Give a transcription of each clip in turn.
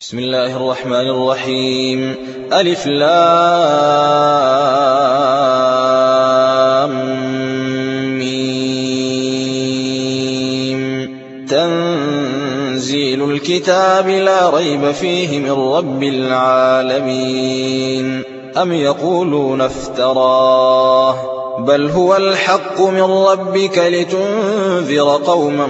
بسم الله الرحمن الرحيم. ألف لام ميم. تنزيل الكتاب لا ريب فيه من رب العالمين. أم يقولون افتراه بل هو الحق من ربك لتنذر قوما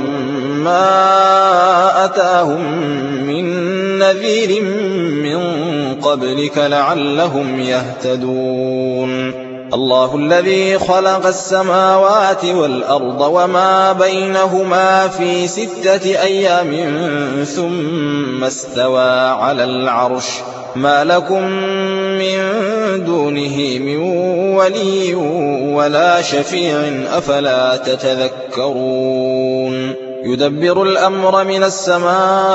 ما أتاهم من نذير من قبلك لعلهم يهتدون. الله الذي خلق السماوات والأرض وما بينهما في 6 أيام ثم استوى على العرش ما لكم من دونه من ولي ولا شفيع أفلا تتذكرون. يدبر الأمر من السماء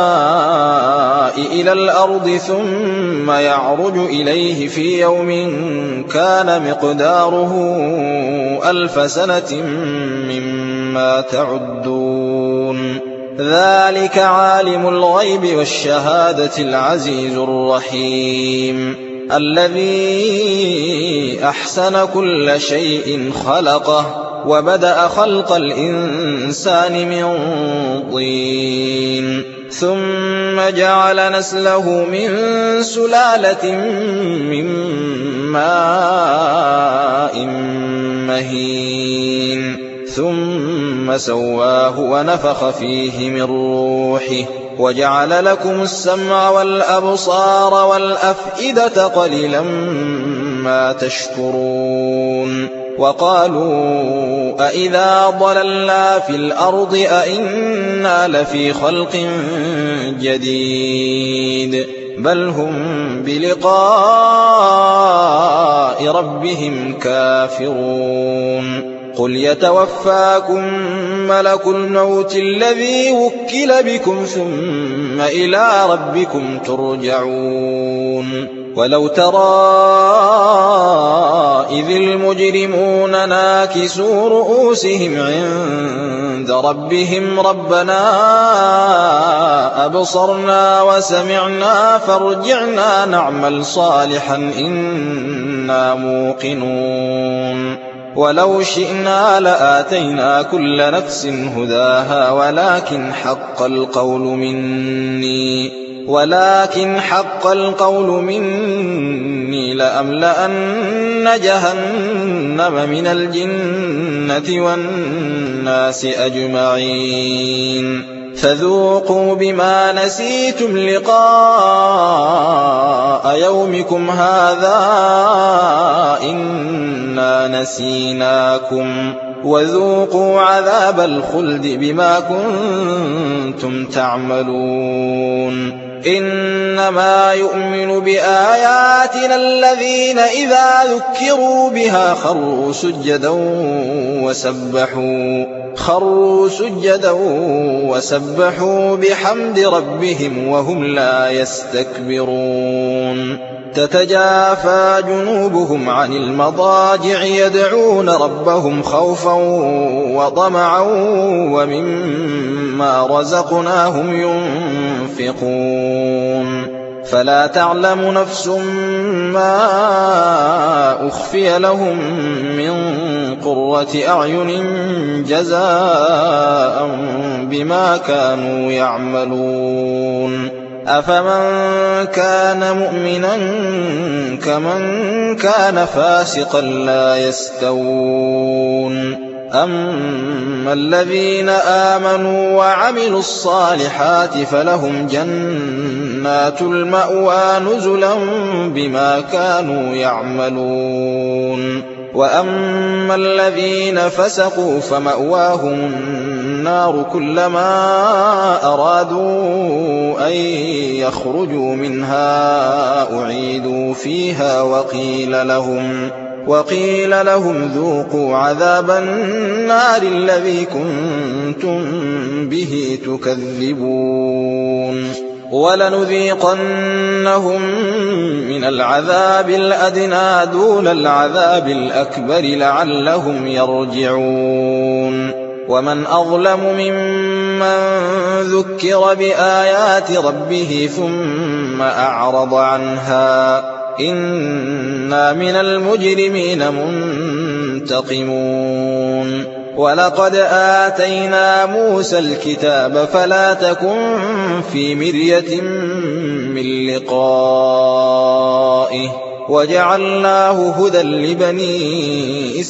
إلى الأرض ثم يعرج إليه في يوم كان مقداره 1000 سنة مما تعدون. ذلك عالم الغيب والشهادة العزيز الرحيم الذي أحسن كل شيء خلقه وبدأ خلق الإنسان من طين ثم جعل نسله من سلالة من ماء مهين ثم سواه ونفخ فيه من روحه وجعل لكم السمع والأبصار والأفئدة قليلا ما تشكرون. وقالوا أإذا ضللنا في الأرض أإنا لفي خلق جديد بل هم بلقاء ربهم كافرون. قل يتوفاكم ملك الموت الذي وكل بكم ثم إلى ربكم ترجعون. ولو ترى إذ المجرمون ناكسوا رؤوسهم عند ربهم ربنا أبصرنا وسمعنا فارجعنا نعمل صالحا إنا موقنون. ولو شئنا لآتينا كل نفس هداها ولكن حق القول مني لأملأن جهنم من الجنة والناس أجمعين. فذوقوا بما نسيتم لقاء يومكم هذا إنا نسيناكم وذوقوا عذاب الخلد بما كنتم تعملون. إنما يؤمن بآياتنا الذين إذا ذكروا بها خروا سجدا وسبحوا بحمد ربهم وهم لا يستكبرون. تتجافى جنوبهم عن المضاجع يدعون ربهم خوفا وطمعا ومما رزقناهم ينفقون. فلا تعلم نفس ما أخفي لهم من قرة أعين جزاء بما كانوا يعملون. أفمن كان مؤمنا كمن كان فاسقا لا يستوون. أما الذين آمنوا وعملوا الصالحات فلهم جنات المأوى نزلا بما كانوا يعملون. وأما الذين فسقوا فمأواهم النار كلما أرادوا أن يخرجوا منها أعيدوا فيها وقيل لهم ذوقوا عذاب النار الذي كنتم به تكذبون. ولنذيقنهم من العذاب الأدنى دون العذاب الأكبر لعلهم يرجعون. ومن أظلم ممن ذكر بآيات ربه ثم أعرض عنها إنا من المجرمين منتقمون ولقد آتينا موسى الكتاب فلا تكن في مرية من لقائه وجعلناه هدى لبني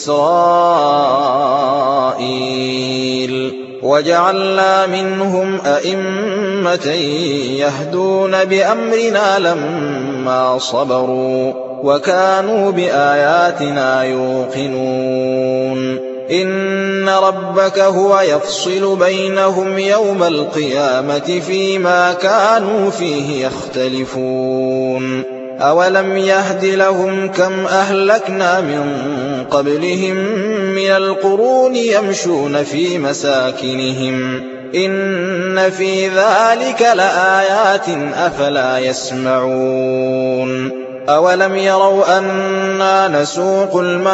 إسرائيل وجعلنا منهم أئمة يهدون بأمرنا لما صبروا وكانوا بآياتنا يوقنون إن ربك هو يفصل بينهم يوم القيامة فيما كانوا فيه يختلفون أولم يهد لهم كم أهلكنا من قبلهم من القرون يمشون في مساكنهم إن في ذلك لآيات أفلا يسمعون أولم يروا أنا نسوق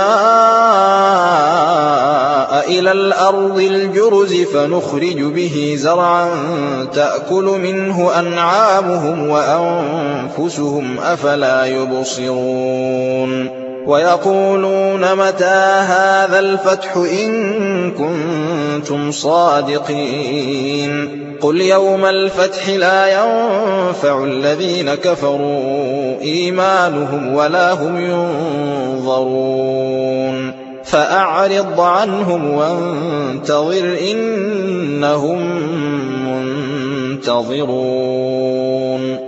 الماء إلى الأرض الجرز فنخرج به زرعا تأكل منه أنعامهم وأنفسهم أفلا يبصرون ويقولون متى هذا الفتح إن كنتم صادقين قل يوم الفتح لا ينفع الذين كفروا إيمانهم ولا هم ينظرون فأعرض عنهم وانتظر إنهم منتظرون